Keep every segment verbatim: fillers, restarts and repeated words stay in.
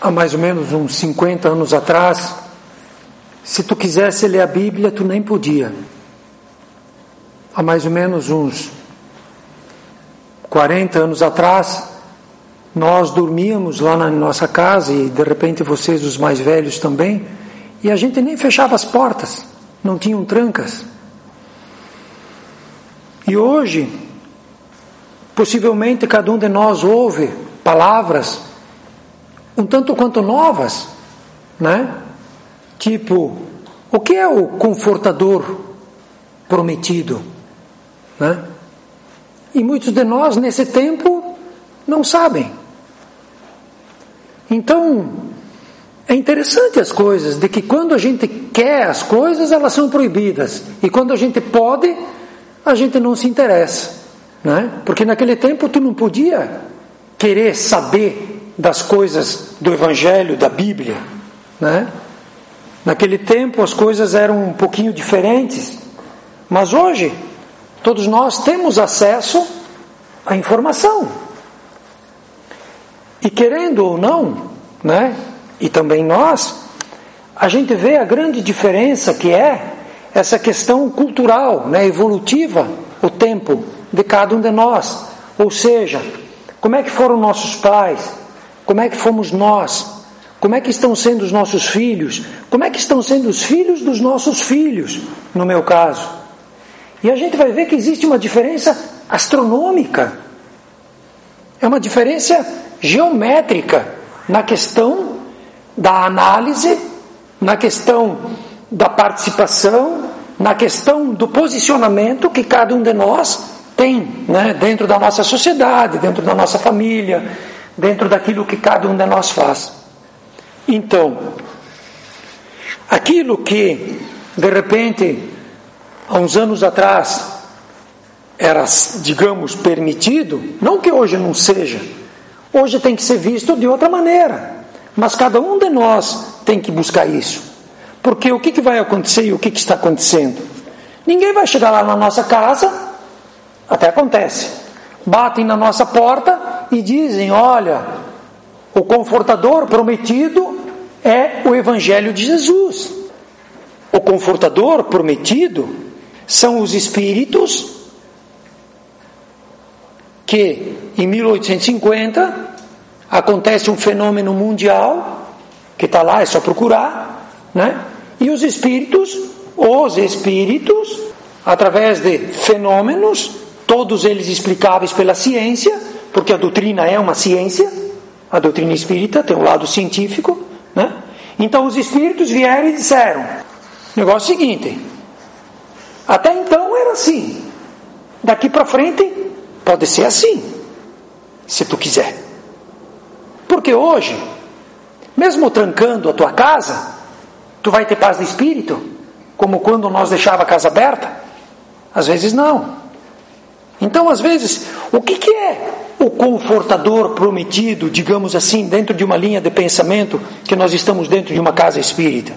há mais ou menos uns cinquenta anos atrás, se tu quisesse ler a Bíblia, tu nem podia. Há mais ou menos uns quarenta anos atrás, nós dormíamos lá na nossa casa, e de repente vocês, os mais velhos também, e a gente nem fechava as portas, não tinham trancas. E hoje, possivelmente cada um de nós ouve palavras um tanto quanto novas, né? Tipo, o que é o confortador prometido, né? E muitos de nós nesse tempo não sabem. Então, é interessante as coisas, de que quando a gente quer as coisas, elas são proibidas, e quando a gente pode, a gente não se interessa, né? Porque naquele tempo tu não podia querer saber das coisas do Evangelho, da Bíblia, né? Naquele tempo as coisas eram um pouquinho diferentes, mas hoje todos nós temos acesso à informação, e querendo ou não, né? E também nós, a gente vê a grande diferença que é essa questão cultural, né? Evolutiva, o tempo de cada um de nós. Ou seja, como é que foram nossos pais, como é que fomos nós, como é que estão sendo os nossos filhos, como é que estão sendo os filhos dos nossos filhos, no meu caso. E a gente vai ver que existe uma diferença astronômica, é uma diferença geométrica na questão da análise, na questão da participação, na questão do posicionamento que cada um de nós tem, né, dentro da nossa sociedade, dentro da nossa família, dentro daquilo que cada um de nós faz. Então, aquilo que de repente há uns anos atrás era, digamos, permitido, não que hoje não seja, hoje tem que ser visto de outra maneira, mas cada um de nós tem que buscar isso, porque o que, que vai acontecer e o que, que está acontecendo? Ninguém vai chegar lá na nossa casa, até acontece, batem na nossa porta e dizem, olha, o confortador prometido é o Evangelho de Jesus. O confortador prometido são os espíritos que em mil oitocentos e cinquenta acontece um fenômeno mundial, que está lá, é só procurar, né? E os espíritos, os espíritos, através de fenômenos, todos eles explicáveis pela ciência, porque a doutrina é uma ciência, a doutrina espírita tem um lado científico, né? Então os espíritos vieram e disseram, o negócio é o seguinte, até então era assim, daqui para frente pode ser assim, se tu quiser. Porque hoje, mesmo trancando a tua casa, tu vai ter paz de espírito, como quando nós deixava a casa aberta? Às vezes não. Então, às vezes, o que, que é o confortador prometido, digamos assim, dentro de uma linha de pensamento que nós estamos dentro de uma casa espírita?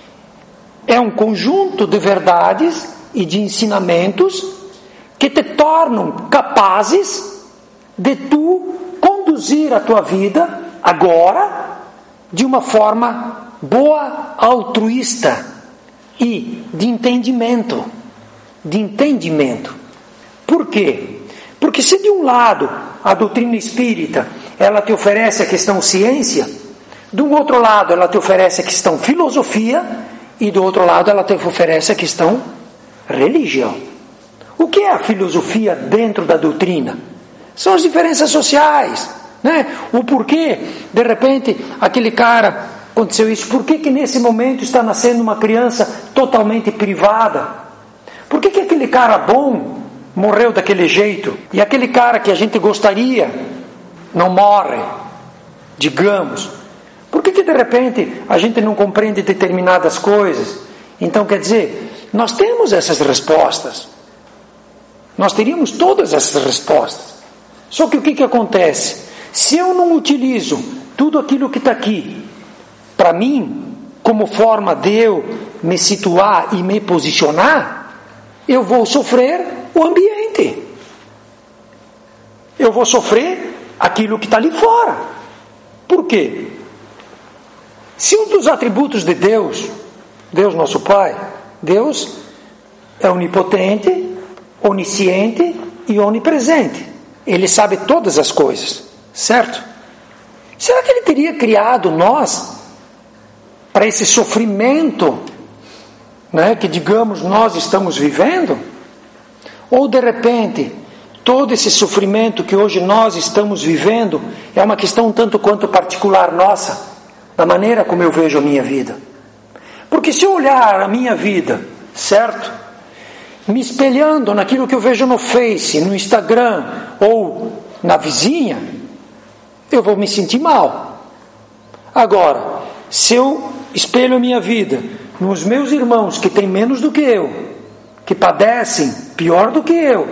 É um conjunto de verdades e de ensinamentos que te tornam capazes de tu conduzir a tua vida agora de uma forma boa, altruísta e de entendimento. De entendimento. Por quê? Porque se de um lado a doutrina espírita ela te oferece a questão ciência, do outro lado ela te oferece a questão filosofia e do outro lado ela te oferece a questão religião. O que é a filosofia dentro da doutrina? São as diferenças sociais, né? O porquê, de repente, aquele cara, aconteceu isso, por que que nesse momento está nascendo uma criança totalmente privada? Por que que aquele cara bom morreu daquele jeito? E aquele cara que a gente gostaria não morre, digamos. Por que que de repente a gente não compreende determinadas coisas? Então, quer dizer, nós temos essas respostas. Nós teríamos todas essas respostas. Só que o que que acontece? Se eu não utilizo tudo aquilo que está aqui, para mim, como forma de eu me situar e me posicionar, eu vou sofrer o ambiente. Eu vou sofrer aquilo que está ali fora. Por quê? Se um dos atributos de Deus, Deus nosso Pai, Deus é onipotente, onisciente e onipresente. Ele sabe todas as coisas, certo? Será que Ele teria criado nós para esse sofrimento, né, que, digamos, nós estamos vivendo? Ou, de repente, todo esse sofrimento que hoje nós estamos vivendo é uma questão tanto quanto particular nossa, da maneira como eu vejo a minha vida? Porque se eu olhar a minha vida, certo? Me espelhando naquilo que eu vejo no Face, no Instagram ou na vizinha, eu vou me sentir mal. Agora, se eu espelho a minha vida nos meus irmãos que têm menos do que eu, que padecem pior do que eu,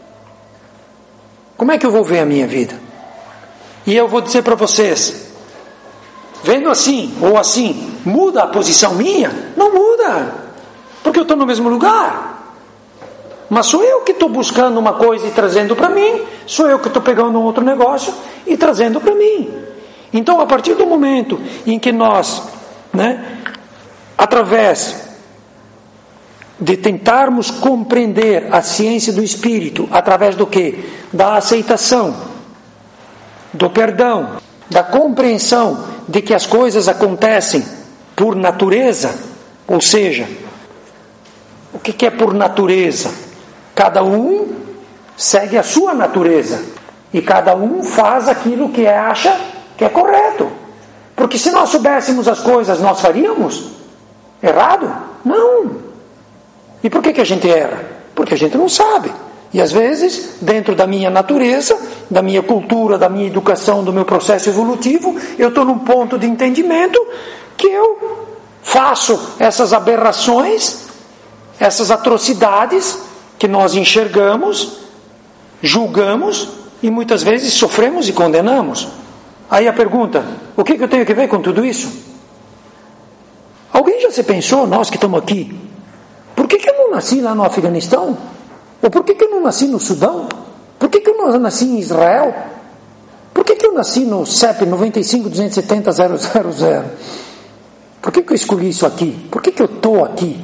como é que eu vou ver a minha vida? E eu vou dizer para vocês, vendo assim ou assim, muda a posição minha? Não muda, porque eu estou no mesmo lugar. Mas sou eu que estou buscando uma coisa e trazendo para mim, sou eu que estou pegando um outro negócio e trazendo para mim. Então, a partir do momento em que nós, né, através de tentarmos compreender a ciência do Espírito, através do quê? Da aceitação, do perdão, da compreensão de que as coisas acontecem por natureza, ou seja, o que é por natureza? Cada um segue a sua natureza e cada um faz aquilo que acha que é correto. Porque se nós soubéssemos as coisas, nós faríamos errado? Não. E por que que a gente erra? Porque a gente não sabe. E às vezes, dentro da minha natureza, da minha cultura, da minha educação, do meu processo evolutivo, eu estou num ponto de entendimento que eu faço essas aberrações, essas atrocidades que nós enxergamos, julgamos e muitas vezes sofremos e condenamos. Aí a pergunta, o que, que eu tenho que ver com tudo isso? Alguém já se pensou, nós que estamos aqui, por que, que eu não nasci lá no Afeganistão? Ou por que, que eu não nasci no Sudão? Por que, que eu não nasci em Israel? Por que, que eu nasci no C E P nove cinco, dois sete zero, zero zero zero? Por que, que eu escolhi isso aqui? Por que, que eu estou aqui?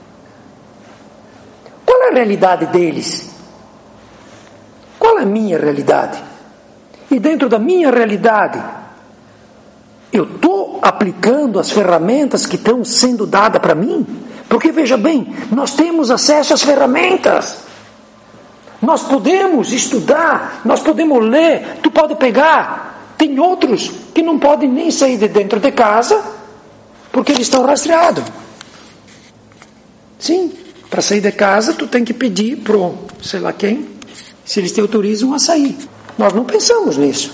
Qual é a realidade deles? Qual é a minha realidade? E dentro da minha realidade, eu estou aplicando as ferramentas que estão sendo dadas para mim? Porque, veja bem, nós temos acesso às ferramentas. Nós podemos estudar, nós podemos ler, tu pode pegar. Tem outros que não podem nem sair de dentro de casa, porque eles estão rastreados. Sim. Para sair de casa, tu tem que pedir pro, sei lá quem, se eles te autorizam a sair. Nós não pensamos nisso.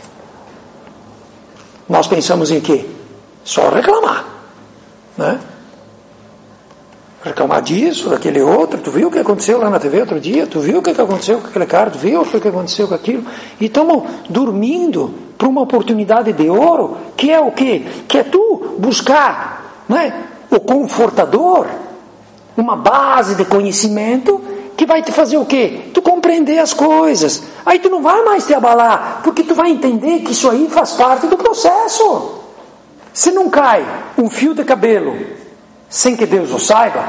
Nós pensamos em quê? Só reclamar, né? Reclamar disso, daquele outro. Tu viu o que aconteceu lá na T V outro dia? Tu viu o que aconteceu com aquele cara? Tu viu o que aconteceu com aquilo? E estamos dormindo para uma oportunidade de ouro, que é o quê? Que é tu buscar, né, o confortador, uma base de conhecimento que vai te fazer o quê? Tu compreender as coisas. Aí tu não vai mais te abalar, porque tu vai entender que isso aí faz parte do processo. Se não cai um fio de cabelo sem que Deus o saiba,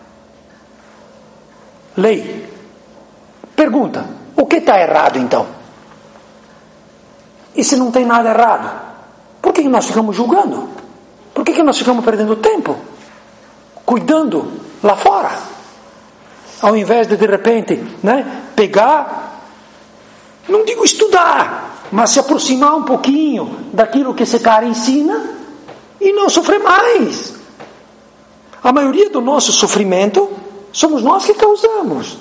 lei. Pergunta, o que está errado então? E se não tem nada errado, por que nós ficamos julgando? Por que nós ficamos perdendo tempo? Cuidando lá fora, ao invés de de repente, né, pegar, não digo estudar, mas se aproximar um pouquinho daquilo que esse cara ensina e não sofrer mais. A maioria do nosso sofrimento somos nós que causamos.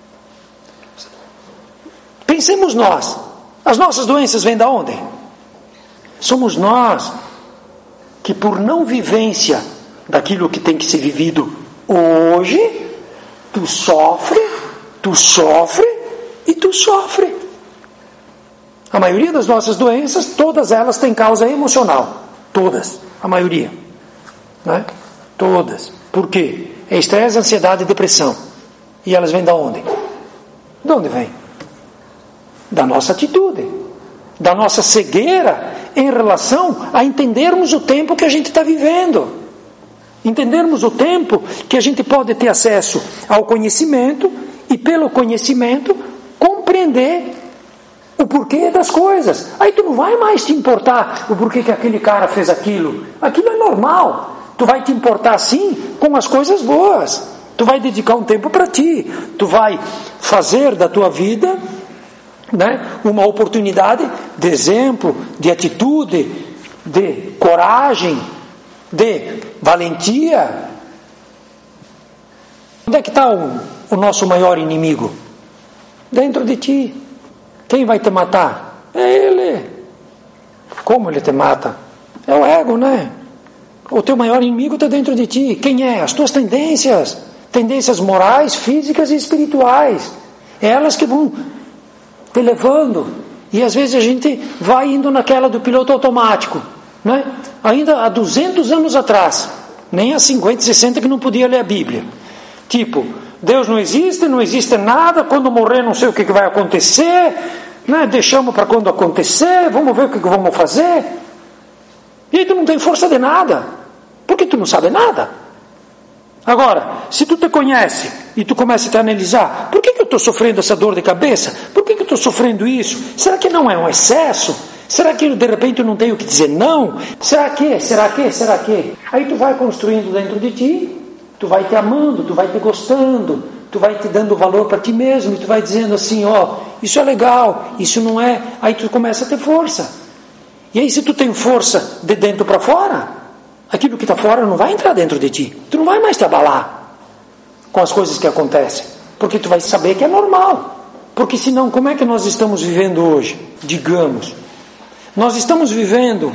Pensemos nós, as nossas doenças vêm de onde? Somos nós que, por não vivência daquilo que tem que ser vivido hoje, tu sofre, tu sofre e tu sofre. A maioria das nossas doenças, todas elas têm causa emocional. Todas, a maioria. Não é? Todas. Por quê? É estresse, ansiedade e depressão. E elas vêm de onde? De onde vem? Da nossa atitude. Da nossa cegueira em relação a entendermos o tempo que a gente está vivendo. Entendermos o tempo que a gente pode ter acesso ao conhecimento e, pelo conhecimento, compreender o porquê das coisas. Aí tu não vai mais te importar o porquê que aquele cara fez aquilo. Aquilo é normal. Tu vai te importar, sim, com as coisas boas. Tu vai dedicar um tempo para ti. Tu vai fazer da tua vida, né, uma oportunidade de exemplo, de atitude, de coragem, de valentia. Onde é que está o, o nosso maior inimigo? Dentro de ti. Quem vai te matar? É ele. Como ele te mata? É o ego, né? O teu maior inimigo está dentro de ti. Quem é? As tuas tendências. Tendências morais, físicas e espirituais. É elas que vão te levando. E às vezes a gente vai indo naquela do piloto automático, né? Ainda há duzentos anos atrás, nem há cinquenta, sessenta que não podia ler a Bíblia. Tipo, Deus não existe, não existe nada, quando morrer não sei o que vai acontecer, né? Deixamos para quando acontecer, vamos ver o que vamos fazer. E aí tu não tem força de nada, porque tu não sabe nada. Agora, se tu te conhece e tu começa a te analisar, por que, que eu estou sofrendo essa dor de cabeça? Por que, que eu estou sofrendo isso? Será que não é um excesso? Será que de repente eu não tenho que dizer não? Será que? Será que? Será que? Aí tu vai construindo dentro de ti, tu vai te amando, tu vai te gostando, tu vai te dando valor para ti mesmo, e tu vai dizendo assim, ó, isso é legal, isso não é. Aí tu começa a ter força. E aí se tu tem força de dentro para fora, aquilo que está fora não vai entrar dentro de ti. Tu não vai mais te abalar com as coisas que acontecem, porque tu vai saber que é normal. Porque senão, como é que nós estamos vivendo hoje? Digamos, nós estamos vivendo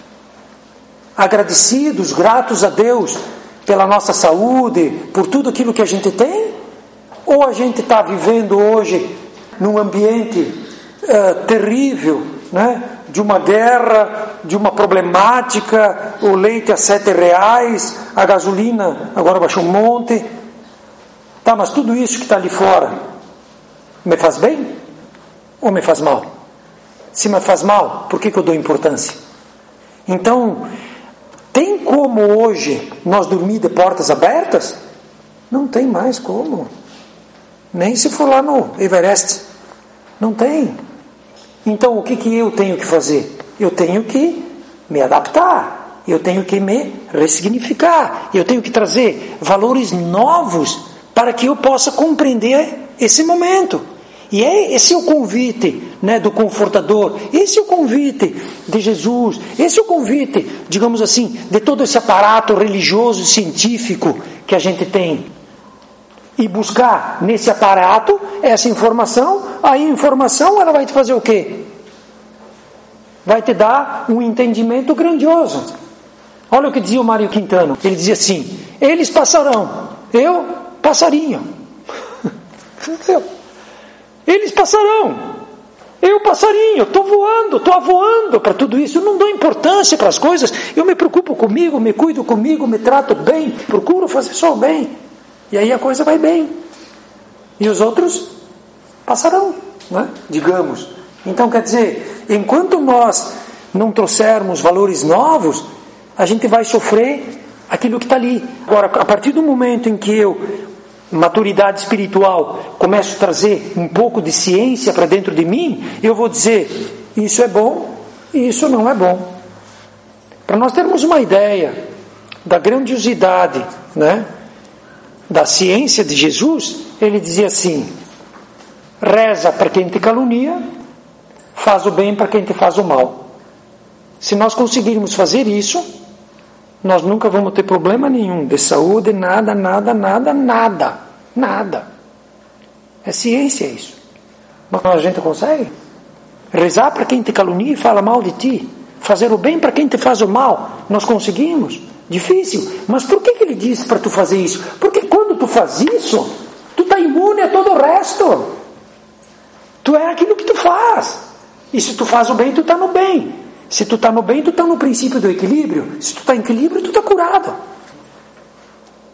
agradecidos, gratos a Deus pela nossa saúde, por tudo aquilo que a gente tem? Ou a gente está vivendo hoje num ambiente uh, terrível, né? De uma guerra, de uma problemática, o leite a sete reais, a gasolina agora baixou um monte. Tá, mas tudo isso que está ali fora me faz bem ou me faz mal? Se me faz mal, por que, que eu dou importância? Então, tem como hoje nós dormir de portas abertas? Não tem mais como. Nem se for lá no Everest. Não tem. Então, o que, que eu tenho que fazer? Eu tenho que me adaptar, eu tenho que me ressignificar, eu tenho que trazer valores novos para que eu possa compreender esse momento. E é, esse é o convite, né, do Confortador, esse é o convite de Jesus, esse é o convite, digamos assim, de todo esse aparato religioso e científico que a gente tem. E buscar nesse aparato essa informação, aí a informação ela vai te fazer o quê? Vai te dar um entendimento grandioso. Olha o que dizia o Mário Quintana. Ele dizia assim, eles passarão, eu passarinho. Eles passarão, eu passarinho, estou voando, estou voando para tudo isso, eu não dou importância para as coisas, eu me preocupo comigo, me cuido comigo, me trato bem, procuro fazer só o bem. E aí a coisa vai bem. E os outros passarão, né? Digamos. Então, quer dizer, enquanto nós não trouxermos valores novos, a gente vai sofrer aquilo que está ali. Agora, a partir do momento em que eu, maturidade espiritual, começo a trazer um pouco de ciência para dentro de mim, eu vou dizer, isso é bom e isso não é bom. Para nós termos uma ideia da grandiosidade, né, da ciência de Jesus, ele dizia assim, reza para quem te calunia, faz o bem para quem te faz o mal. Se nós conseguirmos fazer isso, nós nunca vamos ter problema nenhum de saúde, nada, nada, nada, nada, nada. É ciência isso. Mas a gente consegue? Rezar para quem te calunia e fala mal de ti, fazer o bem para quem te faz o mal, nós conseguimos? Difícil. Mas por que, que ele disse para tu fazer isso? Porque quando tu faz isso, tu está imune a todo o resto. Tu é aquilo que tu faz. E se tu faz o bem, tu está no bem. Se tu está no bem, tu está no princípio do equilíbrio. Se tu está em equilíbrio, tu está curado.